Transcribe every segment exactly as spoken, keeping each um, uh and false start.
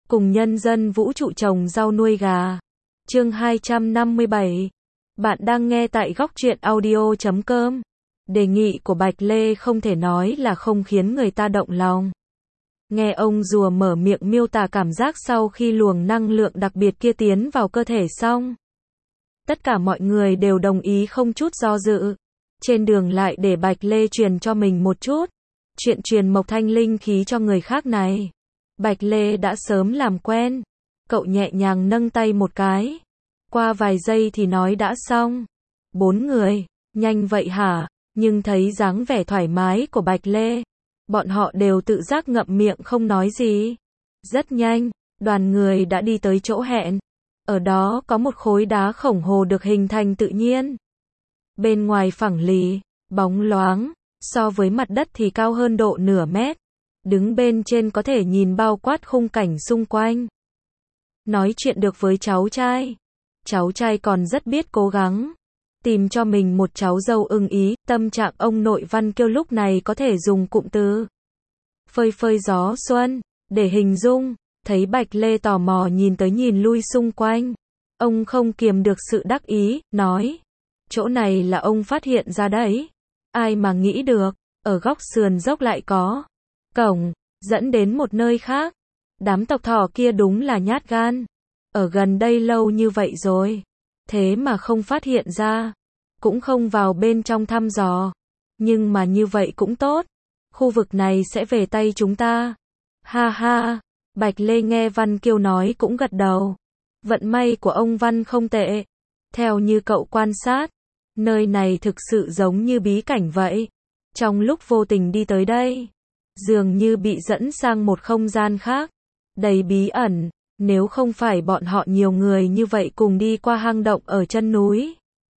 cùng nhân dân vũ trụ trồng rau nuôi gà. Chương hai trăm năm mươi bảy. Bạn đang nghe tại góc truyện audio chấm com. Đề nghị của Bạch Lê không thể nói là không khiến người ta động lòng. Nghe ông rùa mở miệng miêu tả cảm giác sau khi luồng năng lượng đặc biệt kia tiến vào cơ thể xong. Tất cả mọi người đều đồng ý không chút do dự. Trên đường lại để Bạch Lê truyền cho mình một chút. Chuyện truyền mộc thanh linh khí cho người khác này. Bạch Lê đã sớm làm quen. Cậu nhẹ nhàng nâng tay một cái. Qua vài giây thì nói đã xong. Bốn người, nhanh vậy hả? Nhưng thấy dáng vẻ thoải mái của Bạch Lê, bọn họ đều tự giác ngậm miệng không nói gì. Rất nhanh, đoàn người đã đi tới chỗ hẹn. Ở đó có một khối đá khổng hồ được hình thành tự nhiên. Bên ngoài phẳng lì, bóng loáng, so với mặt đất thì cao hơn độ nửa mét. Đứng bên trên có thể nhìn bao quát khung cảnh xung quanh. Nói chuyện được với cháu trai. Cháu trai còn rất biết cố gắng. Tìm cho mình một cháu dâu ưng ý, tâm trạng ông nội Văn Kiêu lúc này có thể dùng cụm từ phơi phơi gió xuân để hình dung. Thấy Bạch Lê tò mò nhìn tới nhìn lui xung quanh, ông không kiềm được sự đắc ý, nói: chỗ này là ông phát hiện ra đấy. Ai mà nghĩ được, ở góc sườn dốc lại có cổng dẫn đến một nơi khác. Đám tộc thỏ kia đúng là nhát gan. Ở gần đây lâu như vậy rồi, thế mà không phát hiện ra, cũng không vào bên trong thăm dò. Nhưng mà như vậy cũng tốt, khu vực này sẽ về tay chúng ta. Ha ha, Bạch Lê nghe Văn Kiêu nói cũng gật đầu. Vận may của ông Văn không tệ. Theo như cậu quan sát, nơi này thực sự giống như bí cảnh vậy. Trong lúc vô tình đi tới đây, dường như bị dẫn sang một không gian khác, đầy bí ẩn. Nếu không phải bọn họ nhiều người như vậy cùng đi qua hang động ở chân núi,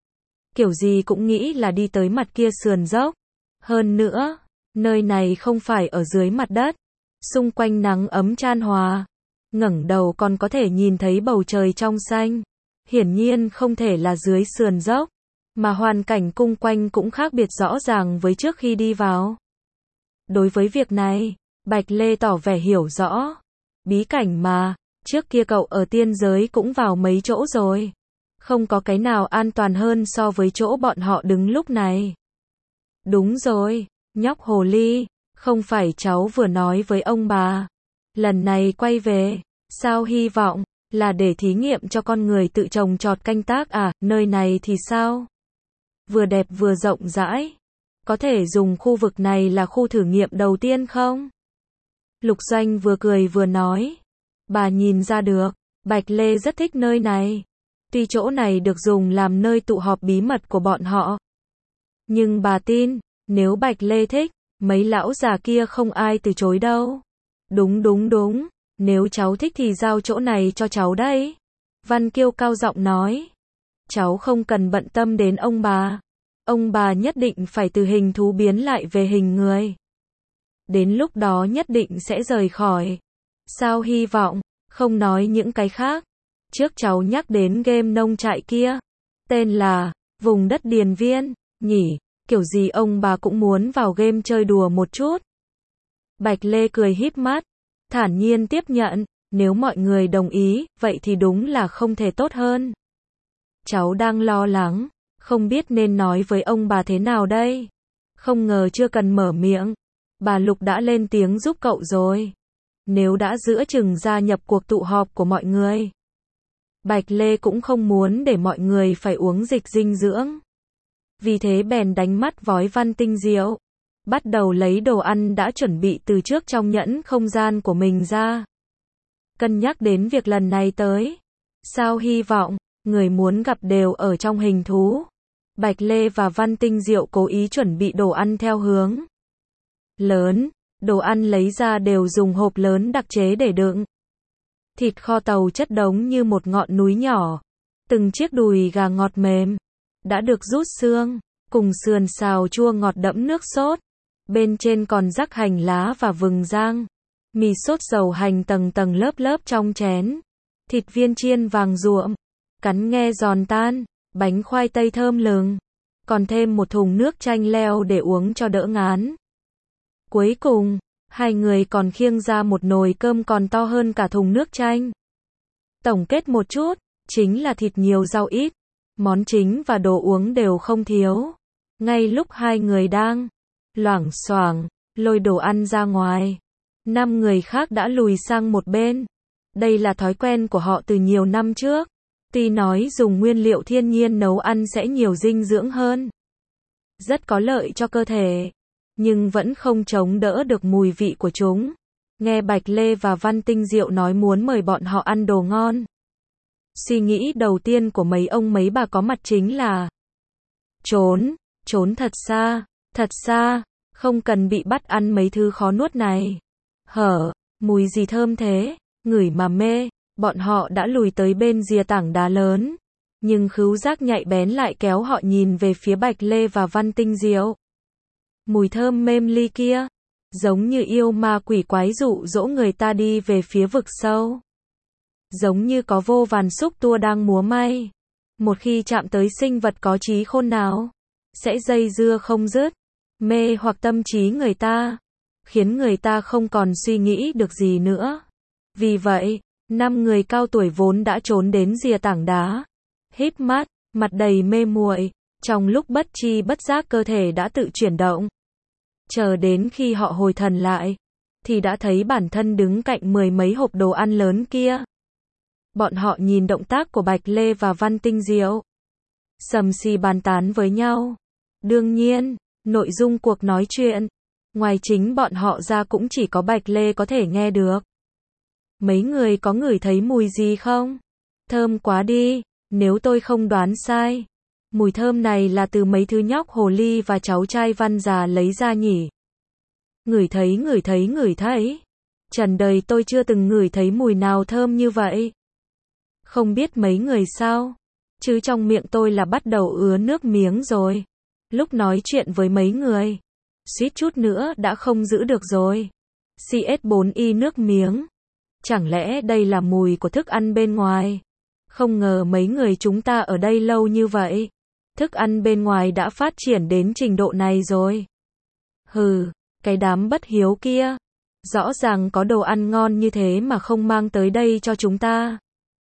kiểu gì cũng nghĩ là đi tới mặt kia sườn dốc. Hơn nữa, nơi này không phải ở dưới mặt đất. Xung quanh nắng ấm chan hòa. Ngẩng đầu còn có thể nhìn thấy bầu trời trong xanh. Hiển nhiên không thể là dưới sườn dốc. Mà hoàn cảnh cung quanh cũng khác biệt rõ ràng với trước khi đi vào. Đối với việc này, Bạch Lê tỏ vẻ hiểu rõ. Bí cảnh mà, trước kia cậu ở tiên giới cũng vào mấy chỗ rồi. Không có cái nào an toàn hơn so với chỗ bọn họ đứng lúc này. Đúng rồi, nhóc hồ ly, không phải cháu vừa nói với ông bà. Lần này quay về, sao hy vọng là để thí nghiệm cho con người tự trồng trọt canh tác à, nơi này thì sao? Vừa đẹp vừa rộng rãi. Có thể dùng khu vực này là khu thử nghiệm đầu tiên không? Lục Doanh vừa cười vừa nói. Bà nhìn ra được, Bạch Lê rất thích nơi này. Tuy chỗ này được dùng làm nơi tụ họp bí mật của bọn họ. Nhưng bà tin, nếu Bạch Lê thích, mấy lão già kia không ai từ chối đâu. Đúng đúng đúng, nếu cháu thích thì giao chỗ này cho cháu đấy. Văn Kiêu cao giọng nói. Cháu không cần bận tâm đến ông bà. Ông bà nhất định phải từ hình thú biến lại về hình người. Đến lúc đó nhất định sẽ rời khỏi. Sao hy vọng, không nói những cái khác. Trước cháu nhắc đến game nông trại kia. Tên là, vùng đất điền viên, nhỉ, kiểu gì ông bà cũng muốn vào game chơi đùa một chút. Bạch Lê cười híp mắt, thản nhiên tiếp nhận, nếu mọi người đồng ý, vậy thì đúng là không thể tốt hơn. Cháu đang lo lắng, không biết nên nói với ông bà thế nào đây. Không ngờ chưa cần mở miệng, bà Lục đã lên tiếng giúp cậu rồi. Nếu đã giữa chừng gia nhập cuộc tụ họp của mọi người, Bạch Lê cũng không muốn để mọi người phải uống dịch dinh dưỡng. Vì thế bèn đánh mắt vói văn tinh diệu, bắt đầu lấy đồ ăn đã chuẩn bị từ trước trong nhẫn không gian của mình ra. Cân nhắc đến việc lần này tới, sao hy vọng, người muốn gặp đều ở trong hình thú. Bạch Lê và Văn Tinh Diệu cố ý chuẩn bị đồ ăn theo hướng lớn. Đồ ăn lấy ra đều dùng hộp lớn đặc chế để đựng. Thịt kho tàu chất đống như một ngọn núi nhỏ. Từng chiếc đùi gà ngọt mềm, đã được rút xương, cùng sườn xào chua ngọt đẫm nước sốt. Bên trên còn rắc hành lá và vừng rang. Mì sốt dầu hành tầng tầng lớp lớp trong chén. Thịt viên chiên vàng ruộm, cắn nghe giòn tan. Bánh khoai tây thơm lừng. Còn thêm một thùng nước chanh leo để uống cho đỡ ngán. Cuối cùng, Hai người còn khiêng ra một nồi cơm còn to hơn cả thùng nước chanh. Tổng kết một chút, chính là thịt nhiều rau ít. Món chính và đồ uống đều không thiếu. Ngay lúc hai người đang loảng xoảng lôi đồ ăn ra ngoài, năm người khác đã lùi sang một bên. Đây là thói quen của họ từ nhiều năm trước. Tuy nói dùng nguyên liệu thiên nhiên nấu ăn sẽ nhiều dinh dưỡng hơn, rất có lợi cho cơ thể, nhưng vẫn không chống đỡ được mùi vị của chúng. Nghe Bạch Lê và Văn Tinh Diệu nói muốn mời bọn họ ăn đồ ngon, suy nghĩ đầu tiên của mấy ông mấy bà có mặt chính là trốn, trốn thật xa, thật xa, không cần bị bắt ăn mấy thứ khó nuốt này. Hở, mùi gì thơm thế, ngửi mà mê. Bọn họ đã lùi tới bên rìa tảng đá lớn, nhưng khứu giác nhạy bén lại kéo họ nhìn về phía Bạch Lê và Văn Tinh Diệu. Mùi thơm mềm ly kia, giống như yêu ma quỷ quái dụ dỗ người ta đi về phía vực sâu. Giống như có vô vàn xúc tua đang múa may. Một khi chạm tới sinh vật có trí khôn nào, sẽ dây dưa không dứt, mê hoặc tâm trí người ta, khiến người ta không còn suy nghĩ được gì nữa. Vì vậy, năm người cao tuổi vốn đã trốn đến rìa tảng đá, híp mắt, mặt đầy mê muội, trong lúc bất tri bất giác cơ thể đã tự chuyển động. Chờ đến khi họ hồi thần lại, thì đã thấy bản thân đứng cạnh mười mấy hộp đồ ăn lớn kia. Bọn họ nhìn động tác của Bạch Lê và Văn Tinh Diệu, sầm xì bàn tán với nhau. Đương nhiên, nội dung cuộc nói chuyện, ngoài chính bọn họ ra cũng chỉ có Bạch Lê có thể nghe được. Mấy người có ngửi thấy mùi gì không? Thơm quá đi, nếu tôi không đoán sai. Mùi thơm này là từ mấy thứ nhóc hồ ly và cháu trai Văn già lấy ra nhỉ? Ngửi thấy ngửi thấy ngửi thấy. Trần đời tôi chưa từng ngửi thấy mùi nào thơm như vậy. Không biết mấy người sao? Chứ trong miệng tôi là bắt đầu ứa nước miếng rồi. Lúc nói chuyện với mấy người, suýt chút nữa đã không giữ được rồi. xê ét bốn i nước miếng. Chẳng lẽ đây là mùi của thức ăn bên ngoài? Không ngờ mấy người chúng ta ở đây lâu như vậy, thức ăn bên ngoài đã phát triển đến trình độ này rồi. Hừ, cái đám bất hiếu kia, rõ ràng có đồ ăn ngon như thế mà không mang tới đây cho chúng ta.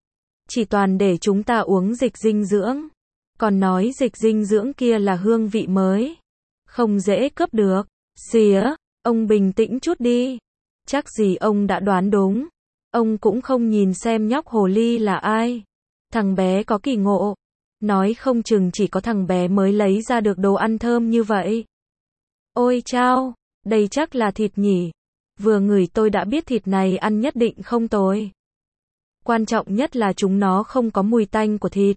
Chỉ toàn để chúng ta uống dịch dinh dưỡng, còn nói dịch dinh dưỡng kia là hương vị mới, không dễ cướp được. Xìa, ông bình tĩnh chút đi, chắc gì ông đã đoán đúng. Ông cũng không nhìn xem nhóc hồ ly là ai. Thằng bé có kỳ ngộ, nói không chừng chỉ có thằng bé mới lấy ra được đồ ăn thơm như vậy. Ôi chao, đây chắc là thịt nhỉ. Vừa ngửi tôi đã biết thịt này ăn nhất định không tồi. Quan trọng nhất là chúng nó không có mùi tanh của thịt.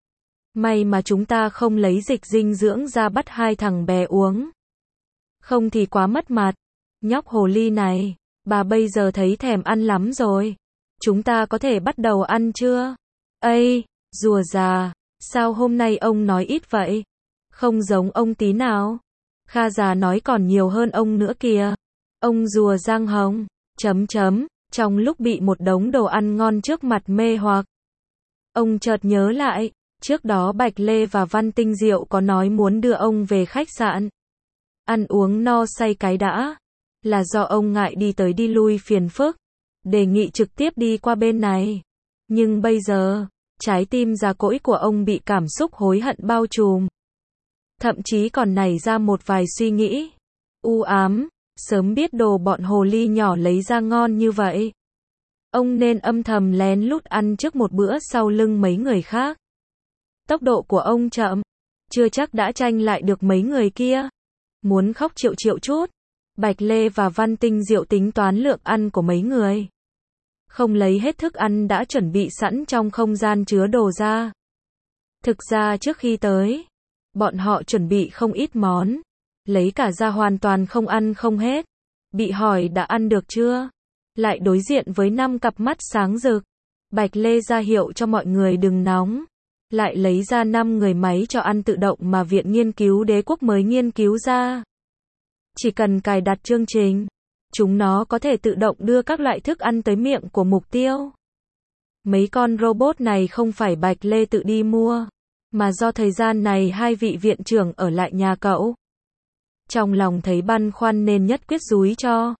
May mà chúng ta không lấy dịch dinh dưỡng ra bắt hai thằng bé uống. Không thì quá mất mặt. Nhóc hồ ly này, bà bây giờ thấy thèm ăn lắm rồi. Chúng ta có thể bắt đầu ăn chưa? Ây, rùa già, sao hôm nay ông nói ít vậy? Không giống ông tí nào. Kha già nói còn nhiều hơn ông nữa kìa. Ông rùa giang hồng, chấm chấm, trong lúc bị một đống đồ ăn ngon trước mặt mê hoặc. Ông chợt nhớ lại, trước đó Bạch Lê và Văn Tinh Diệu có nói muốn đưa ông về khách sạn. Ăn uống no say cái đã. Là do ông ngại đi tới đi lui phiền phức, đề nghị trực tiếp đi qua bên này. Nhưng bây giờ, trái tim già cỗi của ông bị cảm xúc hối hận bao trùm. Thậm chí còn nảy ra một vài suy nghĩ u ám, sớm biết đồ bọn hồ ly nhỏ lấy ra ngon như vậy, ông nên âm thầm lén lút ăn trước một bữa sau lưng mấy người khác. Tốc độ của ông chậm, chưa chắc đã tranh lại được mấy người kia. Muốn khóc triệu triệu chút. Bạch Lê và Văn Tinh Diệu tính toán lượng ăn của mấy người. Không lấy hết thức ăn đã chuẩn bị sẵn trong không gian chứa đồ ra. Thực ra trước khi tới, bọn họ chuẩn bị không ít món. Lấy cả ra hoàn toàn không ăn không hết. Bị hỏi đã ăn được chưa? Lại đối diện với năm cặp mắt sáng rực. Bạch Lê ra hiệu cho mọi người đừng nóng. Lại lấy ra năm người máy cho ăn tự động mà Viện Nghiên cứu Đế quốc mới nghiên cứu ra. Chỉ cần cài đặt chương trình, chúng nó có thể tự động đưa các loại thức ăn tới miệng của mục tiêu. Mấy con robot này không phải Bạch Lê tự đi mua, mà do thời gian này hai vị viện trưởng ở lại nhà cậu. Trong lòng thấy băn khoăn nên nhất quyết dúi cho.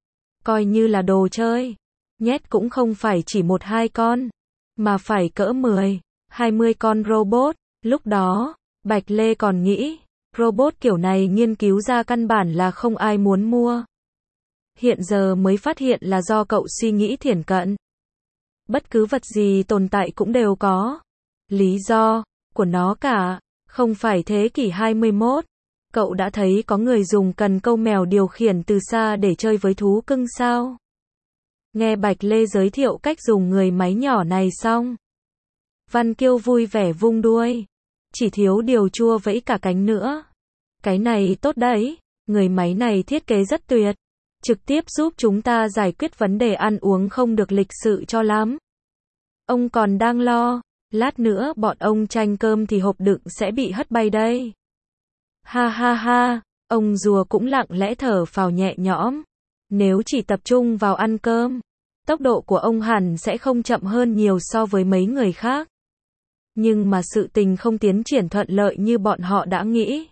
coi như là đồ chơi. Nhét cũng không phải chỉ một hai con, mà phải cỡ mười, hai mươi con robot. Lúc đó, Bạch Lê còn nghĩ, robot kiểu này nghiên cứu ra căn bản là không ai muốn mua. Hiện giờ mới phát hiện là do cậu suy nghĩ thiển cận. Bất cứ vật gì tồn tại cũng đều có lý do của nó cả, không phải thế kỷ hai mươi mốt. Cậu đã thấy có người dùng cần câu mèo điều khiển từ xa để chơi với thú cưng sao? Nghe Bạch Lê giới thiệu cách dùng người máy nhỏ này xong, Văn Kiêu vui vẻ vung đuôi. Chỉ thiếu điều chua vẫy cả cánh nữa. Cái này tốt đấy, người máy này thiết kế rất tuyệt. Trực tiếp giúp chúng ta giải quyết vấn đề ăn uống không được lịch sự cho lắm. Ông còn đang lo, lát nữa bọn ông tranh cơm thì hộp đựng sẽ bị hất bay đây. Ha ha ha, ông rùa cũng lặng lẽ thở phào nhẹ nhõm. Nếu chỉ tập trung vào ăn cơm, tốc độ của ông hẳn sẽ không chậm hơn nhiều so với mấy người khác. Nhưng mà sự tình không tiến triển thuận lợi như bọn họ đã nghĩ.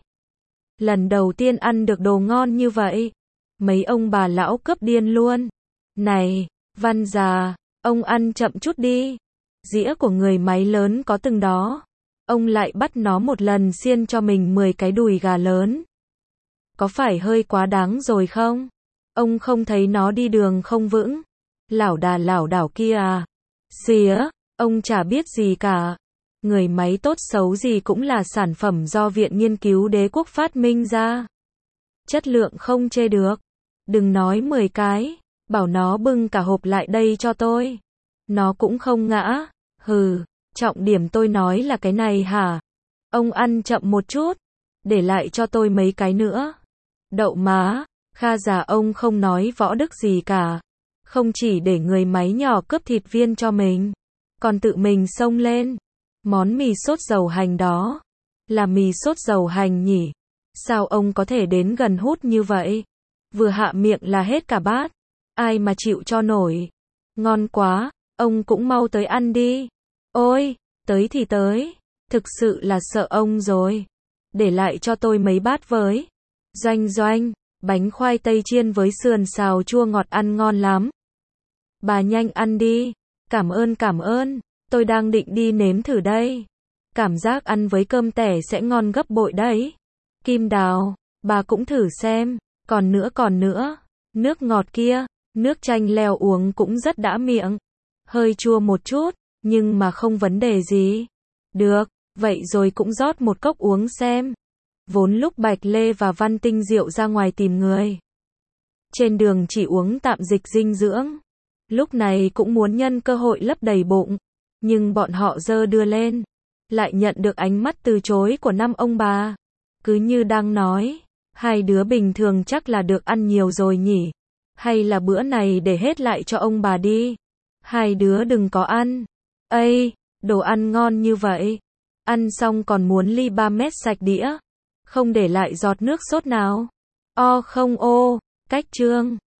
Lần đầu tiên ăn được đồ ngon như vậy, mấy ông bà lão cướp điên luôn. Này, Văn già, ông ăn chậm chút đi. Dĩa của người máy lớn có từng đó. Ông lại bắt nó một lần xiên cho mình mười cái đùi gà lớn. Có phải hơi quá đáng rồi không? Ông không thấy nó đi đường không vững, lảo đà lảo đảo kia à? Xía, ông chả biết gì cả. Người máy tốt xấu gì cũng là sản phẩm do Viện Nghiên cứu Đế quốc phát minh ra. Chất lượng không chê được. Đừng nói mười cái, bảo nó bưng cả hộp lại đây cho tôi. Nó cũng không ngã. Hừ, trọng điểm tôi nói là cái này hả? Ông ăn chậm một chút, để lại cho tôi mấy cái nữa. Đậu má, Kha già ông không nói võ đức gì cả. Không chỉ để người máy nhỏ cướp thịt viên cho mình, còn tự mình xông lên. Món mì sốt dầu hành đó, là mì sốt dầu hành nhỉ? Sao ông có thể đến gần hút như vậy? Vừa hạ miệng là hết cả bát. Ai mà chịu cho nổi? Ngon quá, ông cũng mau tới ăn đi. Ôi, tới thì tới. Thực sự là sợ ông rồi. Để lại cho tôi mấy bát với. Doanh doanh, bánh khoai tây chiên với sườn xào chua ngọt ăn ngon lắm. Bà nhanh ăn đi. Cảm ơn cảm ơn. Tôi đang định đi nếm thử đây. Cảm giác ăn với cơm tẻ sẽ ngon gấp bội đấy. Kim Đào, bà cũng thử xem. Còn nữa còn nữa. Nước ngọt kia, nước chanh leo uống cũng rất đã miệng. Hơi chua một chút, nhưng mà không vấn đề gì. Được, vậy rồi cũng rót một cốc uống xem. Vốn lúc Bạch Lê và Văn Tinh Diệu ra ngoài tìm người, trên đường chỉ uống tạm dịch dinh dưỡng. Lúc này cũng muốn nhân cơ hội lấp đầy bụng. Nhưng bọn họ dơ đưa lên, lại nhận được ánh mắt từ chối của năm ông bà. Cứ như đang nói, hai đứa bình thường chắc là được ăn nhiều rồi nhỉ. Hay là bữa này để hết lại cho ông bà đi. Hai đứa đừng có ăn. Ây, đồ ăn ngon như vậy. Ăn xong còn muốn ly ba mét sạch đĩa. Không để lại giọt nước sốt nào. O không ô, cách chương.